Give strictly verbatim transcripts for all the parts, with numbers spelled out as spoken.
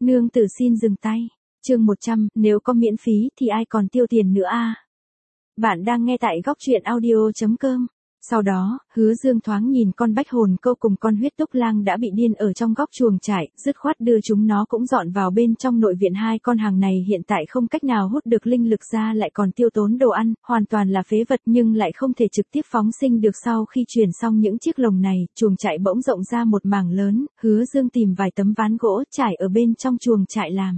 Nương tử xin dừng tay. Chương một trăm, nếu có miễn phí thì ai còn tiêu tiền nữa a. Bạn đang nghe tại góc truyện audio chấm com. Sau đó, Hứa Dương thoáng nhìn con bách hồn câu cùng con huyết túc lang đã bị điên ở trong góc chuồng trại, dứt khoát đưa chúng nó cũng dọn vào bên trong nội viện. Hai con hàng này hiện tại không cách nào hút được linh lực ra, lại còn tiêu tốn đồ ăn, hoàn toàn là phế vật, nhưng lại không thể trực tiếp phóng sinh được. Sau khi truyền xong những chiếc lồng này, chuồng trại bỗng rộng ra một mảng lớn. Hứa Dương tìm vài tấm ván gỗ trải ở bên trong chuồng trại làm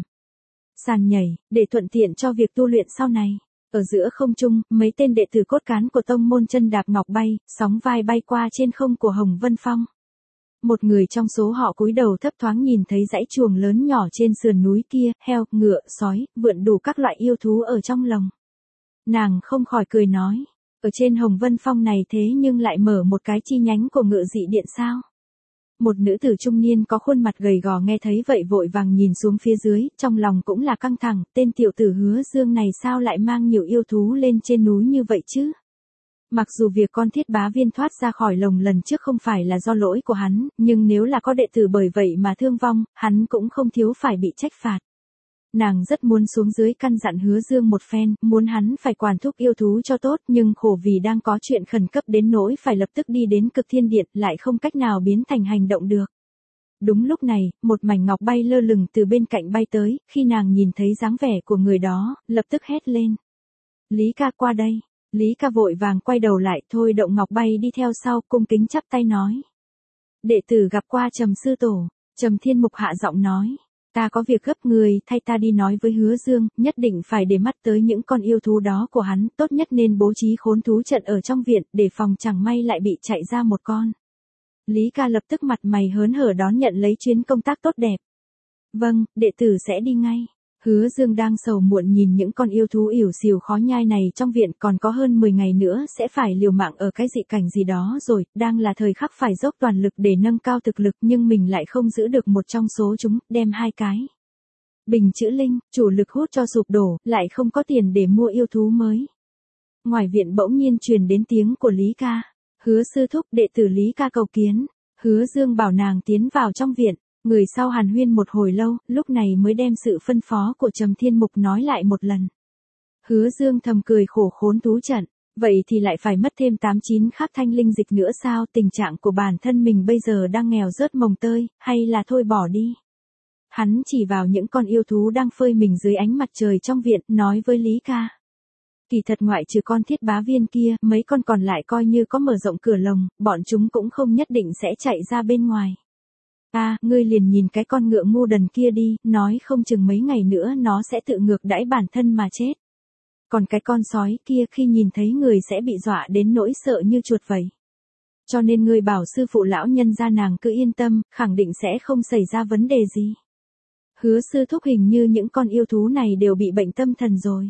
sàn nhảy, để thuận tiện cho việc tu luyện sau này. Ở giữa không trung, mấy tên đệ tử cốt cán của tông môn chân đạp ngọc bay, sóng vai bay qua trên không của Hồng Vân Phong. Một người trong số họ cúi đầu thấp thoáng nhìn thấy dãy chuồng lớn nhỏ trên sườn núi kia, heo, ngựa, sói, vượn đủ các loại yêu thú ở trong lồng. Nàng không khỏi cười nói, ở trên Hồng Vân Phong này thế nhưng lại mở một cái chi nhánh của Ngự Dị Điện sao? Một nữ tử trung niên có khuôn mặt gầy gò nghe thấy vậy vội vàng nhìn xuống phía dưới, trong lòng cũng là căng thẳng, tên tiểu tử Hứa Dương này sao lại mang nhiều yêu thú lên trên núi như vậy chứ? Mặc dù việc con thiết bá viên thoát ra khỏi lồng lần trước không phải là do lỗi của hắn, nhưng nếu là có đệ tử bởi vậy mà thương vong, hắn cũng không thiếu phải bị trách phạt. Nàng rất muốn xuống dưới căn dặn Hứa Dương một phen, muốn hắn phải quản thúc yêu thú cho tốt, nhưng khổ vì đang có chuyện khẩn cấp đến nỗi phải lập tức đi đến Cực Thiên Điện, lại không cách nào biến thành hành động được. Đúng lúc này, một mảnh ngọc bay lơ lửng từ bên cạnh bay tới, khi nàng nhìn thấy dáng vẻ của người đó, lập tức hét lên. Lý ca qua đây. Lý ca vội vàng quay đầu lại, thôi động ngọc bay đi theo sau, cung kính chắp tay nói. Đệ tử gặp qua Trầm sư tổ. Trầm Thiên Mục hạ giọng nói. Ta có việc gấp, người thay ta đi nói với Hứa Dương, nhất định phải để mắt tới những con yêu thú đó của hắn, tốt nhất nên bố trí khốn thú trận ở trong viện, để phòng chẳng may lại bị chạy ra một con. Lý ca lập tức mặt mày hớn hở đón nhận lấy chuyến công tác tốt đẹp. Vâng, đệ tử sẽ đi ngay. Hứa Dương đang sầu muộn nhìn những con yêu thú ỉu xìu khó nhai này trong viện, còn có hơn mười ngày nữa sẽ phải liều mạng ở cái dị cảnh gì đó rồi, đang là thời khắc phải dốc toàn lực để nâng cao thực lực, nhưng mình lại không giữ được một trong số chúng, đem hai cái bình chữ linh, chủ lực hút cho sụp đổ, lại không có tiền để mua yêu thú mới. Ngoài viện bỗng nhiên truyền đến tiếng của Lý ca. Hứa sư thúc, đệ tử Lý ca cầu kiến. Hứa Dương bảo nàng tiến vào trong viện. Người sau hàn huyên một hồi lâu, lúc này mới đem sự phân phó của Trầm Thiên Mục nói lại một lần. Hứa Dương thầm cười khổ, khốn thú trận, vậy thì lại phải mất thêm tám chín khắc thanh linh dịch nữa sao? Tình trạng của bản thân mình bây giờ đang nghèo rớt mồng tơi, hay là thôi bỏ đi? Hắn chỉ vào những con yêu thú đang phơi mình dưới ánh mặt trời trong viện, nói với Lý ca. Kỳ thật ngoại trừ con thiết bá viên kia, mấy con còn lại coi như có mở rộng cửa lồng, bọn chúng cũng không nhất định sẽ chạy ra bên ngoài. À, ngươi liền nhìn cái con ngựa ngu đần kia đi, nói không chừng mấy ngày nữa nó sẽ tự ngược đãi bản thân mà chết. Còn cái con sói kia khi nhìn thấy người sẽ bị dọa đến nỗi sợ như chuột vậy. Cho nên ngươi bảo sư phụ lão nhân gia nàng cứ yên tâm, khẳng định sẽ không xảy ra vấn đề gì. Hứa sư thúc, hình như những con yêu thú này đều bị bệnh tâm thần rồi.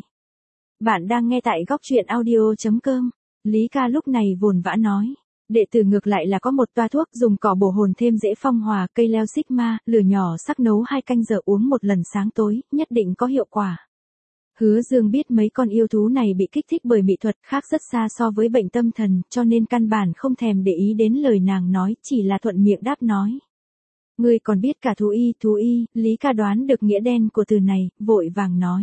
Bạn đang nghe tại góc truyện audio chấm com. Lý ca lúc này vồn vã nói. Đệ tử ngược lại là có một toa thuốc dùng cỏ bổ hồn thêm dễ phong hòa, cây leo xích ma, lửa nhỏ sắc nấu hai canh giờ uống một lần sáng tối, nhất định có hiệu quả. Hứa Dương biết mấy con yêu thú này bị kích thích bởi mỹ thuật, khác rất xa so với bệnh tâm thần, cho nên căn bản không thèm để ý đến lời nàng nói, chỉ là thuận miệng đáp nói. Ngươi còn biết cả thú y, thú y, Lý ca đoán được nghĩa đen của từ này, vội vàng nói.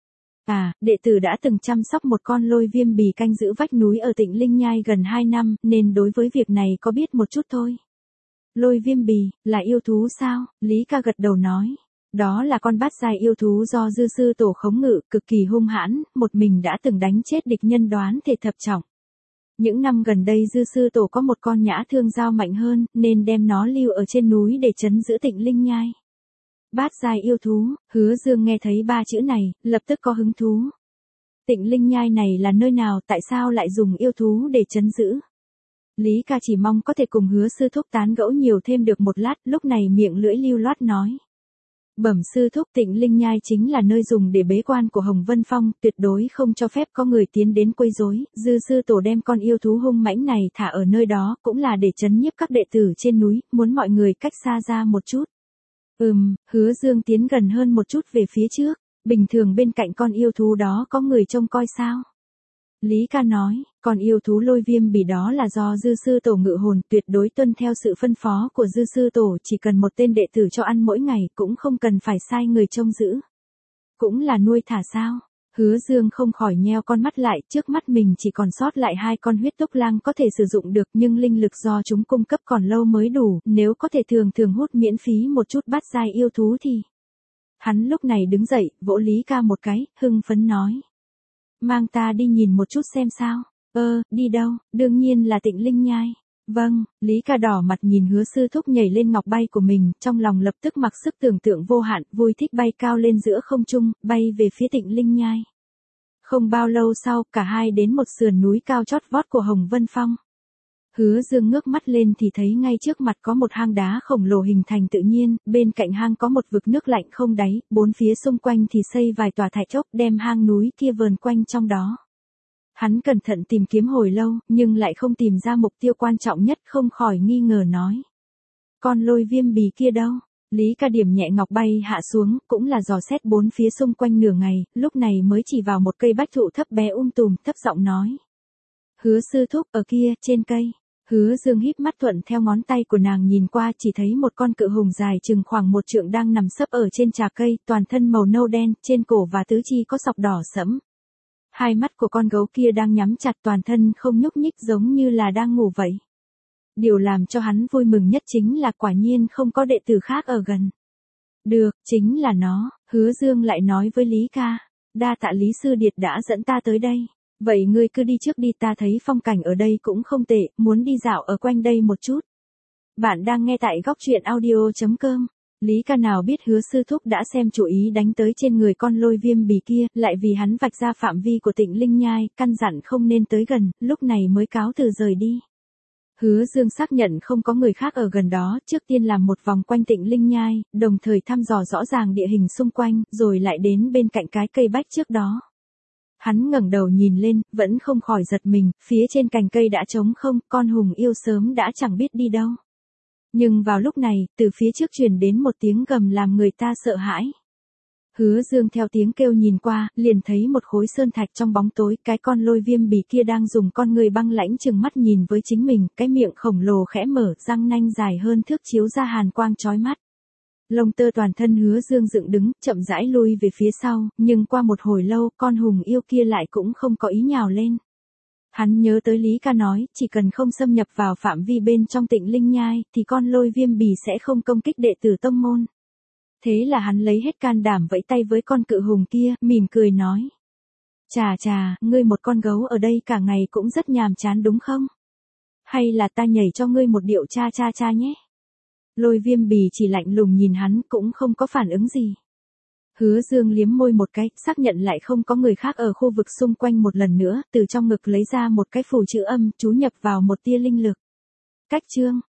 À, đệ tử đã từng chăm sóc một con lôi viêm bì canh giữ vách núi ở Tịnh Linh Nhai gần hai năm, nên đối với việc này có biết một chút thôi. Lôi viêm bì, là yêu thú sao? Lý ca gật đầu nói. Đó là con bát giai yêu thú do dư sư tổ khống ngự, cực kỳ hung hãn, một mình đã từng đánh chết địch nhân đoán thể thập trọng. Những năm gần đây dư sư tổ có một con nhã thương giao mạnh hơn, nên đem nó lưu ở trên núi để trấn giữ Tịnh Linh Nhai. Bát giai yêu thú, Hứa Dương nghe thấy ba chữ này, lập tức có hứng thú. Tịnh Linh Nhai này là nơi nào, tại sao lại dùng yêu thú để trấn giữ? Lý ca chỉ mong có thể cùng Hứa sư thúc tán gẫu nhiều thêm được một lát, lúc này miệng lưỡi lưu loát nói. Bẩm sư thúc, Tịnh Linh Nhai chính là nơi dùng để bế quan của Hồng Vân Phong, tuyệt đối không cho phép có người tiến đến quấy rối. Dư sư tổ đem con yêu thú hung mãnh này thả ở nơi đó, cũng là để trấn nhiếp các đệ tử trên núi, muốn mọi người cách xa ra một chút. Ừm, Hứa Dương tiến gần hơn một chút về phía trước, bình thường bên cạnh con yêu thú đó có người trông coi sao? Lý Ca nói, con yêu thú lôi viêm bỉ đó là do dư sư tổ ngự hồn, tuyệt đối tuân theo sự phân phó của dư sư tổ, chỉ cần một tên đệ tử cho ăn mỗi ngày, cũng không cần phải sai người trông giữ. Cũng là nuôi thả sao? Hứa Dương không khỏi nheo con mắt lại, trước mắt mình chỉ còn sót lại hai con huyết túc lang có thể sử dụng được, nhưng linh lực do chúng cung cấp còn lâu mới đủ, nếu có thể thường thường hút miễn phí một chút bát giai yêu thú thì... Hắn lúc này đứng dậy, vỗ Lý Ca một cái, hưng phấn nói. Mang ta đi nhìn một chút xem sao. Ơ, đi đâu? Đương nhiên là Tịnh Linh Nhai. Vâng, Lý Ca đỏ mặt nhìn Hứa sư thúc nhảy lên ngọc bay của mình, trong lòng lập tức mặc sức tưởng tượng vô hạn, vui thích bay cao lên giữa không trung, bay về phía Tịnh Linh Nhai. Không bao lâu sau, cả hai đến một sườn núi cao chót vót của Hồng Vân Phong. Hứa Dương ngước mắt lên thì thấy ngay trước mặt có một hang đá khổng lồ hình thành tự nhiên, bên cạnh hang có một vực nước lạnh không đáy, bốn phía xung quanh thì xây vài tòa thạch chốc đem hang núi kia vờn quanh trong đó. Hắn cẩn thận tìm kiếm hồi lâu, nhưng lại không tìm ra mục tiêu quan trọng nhất, không khỏi nghi ngờ nói. Con lôi viêm bì kia đâu? Lý Ca điểm nhẹ ngọc bay hạ xuống, cũng là dò xét bốn phía xung quanh nửa ngày, lúc này mới chỉ vào một cây bách thụ thấp bé um tùm, thấp giọng nói. Hứa sư thúc ở kia, trên cây. Hứa Dương híp mắt thuận theo ngón tay của nàng nhìn qua, chỉ thấy một con cự hùng dài chừng khoảng một trượng đang nằm sấp ở trên trà cây, toàn thân màu nâu đen, trên cổ và tứ chi có sọc đỏ sẫm. Hai mắt của con gấu kia đang nhắm chặt, toàn thân không nhúc nhích, giống như là đang ngủ vậy. Điều làm cho hắn vui mừng nhất chính là quả nhiên không có đệ tử khác ở gần. Được, chính là nó. Hứa Dương lại nói với Lý Ca. Đa tạ Lý Sư Điệt đã dẫn ta tới đây. Vậy ngươi cứ đi trước đi, ta thấy phong cảnh ở đây cũng không tệ, muốn đi dạo ở quanh đây một chút. Bạn đang nghe tại góc truyện audio chấm com. Lý Ca nào biết Hứa sư thúc đã xem chủ ý đánh tới trên người con lôi viêm bì kia, lại vì hắn vạch ra phạm vi của Tịnh Linh Nhai, căn dặn không nên tới gần, lúc này mới cáo từ rời đi. Hứa Dương xác nhận không có người khác ở gần đó, trước tiên làm một vòng quanh Tịnh Linh Nhai, đồng thời thăm dò rõ ràng địa hình xung quanh, rồi lại đến bên cạnh cái cây bách trước đó. Hắn ngẩng đầu nhìn lên, vẫn không khỏi giật mình, phía trên cành cây đã trống không, con hùng yêu sớm đã chẳng biết đi đâu. Nhưng vào lúc này, từ phía trước truyền đến một tiếng gầm làm người ta sợ hãi. Hứa Dương theo tiếng kêu nhìn qua, liền thấy một khối sơn thạch trong bóng tối, cái con lôi viêm bì kia đang dùng con người băng lãnh trừng mắt nhìn với chính mình, cái miệng khổng lồ khẽ mở, răng nanh dài hơn thước chiếu ra hàn quang chói mắt. Lông tơ toàn thân Hứa Dương dựng đứng, chậm rãi lui về phía sau, nhưng qua một hồi lâu, con hùng yêu kia lại cũng không có ý nhào lên. Hắn nhớ tới Lý Ca nói, chỉ cần không xâm nhập vào phạm vi bên trong Tịnh Linh Nhai, thì con lôi viêm bì sẽ không công kích đệ tử tông môn. Thế là hắn lấy hết can đảm vẫy tay với con cự hùng kia, mỉm cười nói. Chà chà, ngươi một con gấu ở đây cả ngày cũng rất nhàm chán đúng không? Hay là ta nhảy cho ngươi một điệu cha cha cha nhé? Lôi viêm bì chỉ lạnh lùng nhìn hắn, cũng không có phản ứng gì. Hứa Dương liếm môi một cái, xác nhận lại không có người khác ở khu vực xung quanh một lần nữa, từ trong ngực lấy ra một cái phù chữ âm, chú nhập vào một tia linh lực. Cách chương,